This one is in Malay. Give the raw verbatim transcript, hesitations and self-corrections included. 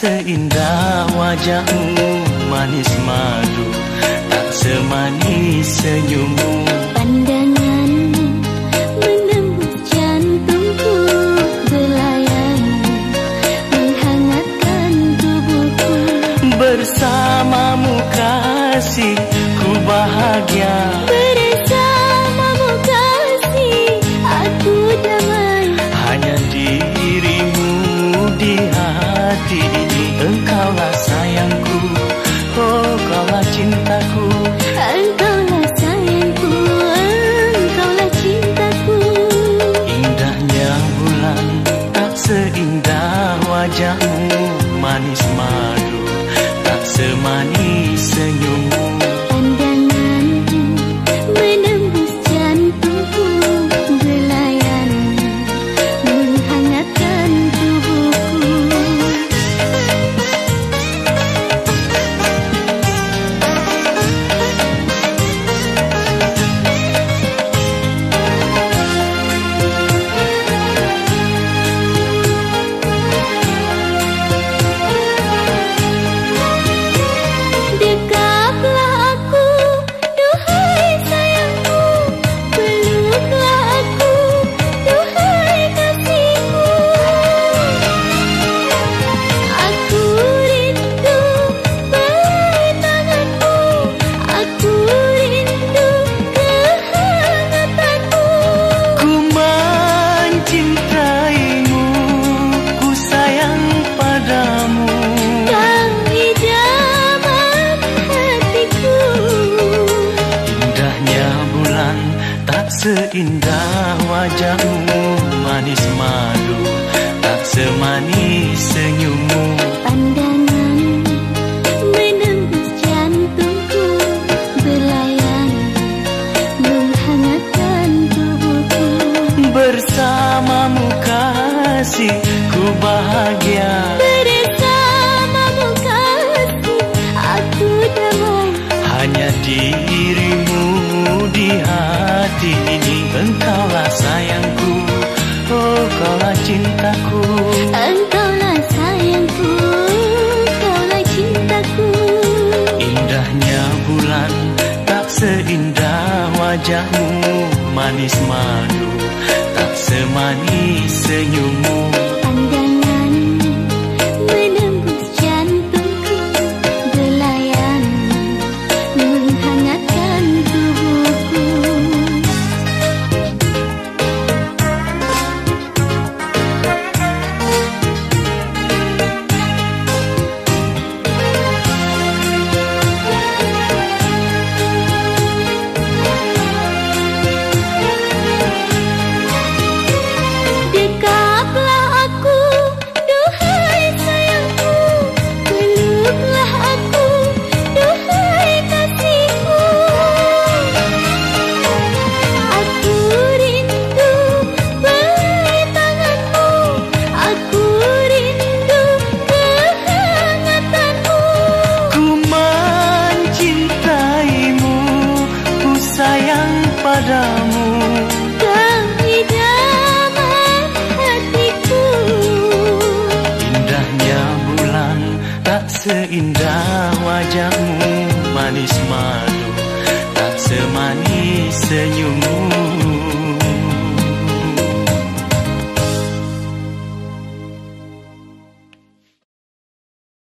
seindah wajahmu manis madu, tak semanis senyummu. Pandanganmu menembus jantungku, belayanmu menghangatkan tubuhku. Bersamamu kasih ku bahagia, bersamamu kasih aku damai. hanya dirimu di hati ini. Engkaulah sayangku, oh kaulah cintaku. Engkaulah sayangku, engkaulah cintaku. Indahnya bulan tak seindah wajahmu manis madu, tak semanis senyummu. Pandanganmu menembus jantungku, belayanmu menghangatkan tubuhku. Dekaplah aku, duhai sayangku, peluklah aku, duhai kasihku. Aku rindu pelai tanganmu, aku rindu kehangatanmu. Ku mencintaimu, ku sayang padamu. Kau idaman hatiku. Indahnya bulan tak seindah wajahmu manis madu, tak semanis senyummu. Pandanganmu menembus jantungku, belayanmu menghangatkan tubuhku. Bersamamu kasih ku bahagia, Bersamamu kasih aku damai. hanya dirimu di hati ini. Engkaulah sayangku, oh kaulah cintaku. Engkaulah sayangku, engkaulah cintaku. Indahnya bulan tak seindah wajahmu manis madu, tak semanis senyummu. Pandanganmu menembus jantungku, belayanmu menghangatkan tubuhku. Dekaplah aku, duhai sayangku, peluklah aku, duhai kasihku. Aku rindu pelai tanganmu, aku rindu kehangatanmu. Ku mencintaimu, ku sayang padamu. Kau idaman hatiku. Indahnya bulan tak seindah wajahmu manis madu, tak semanis senyummu.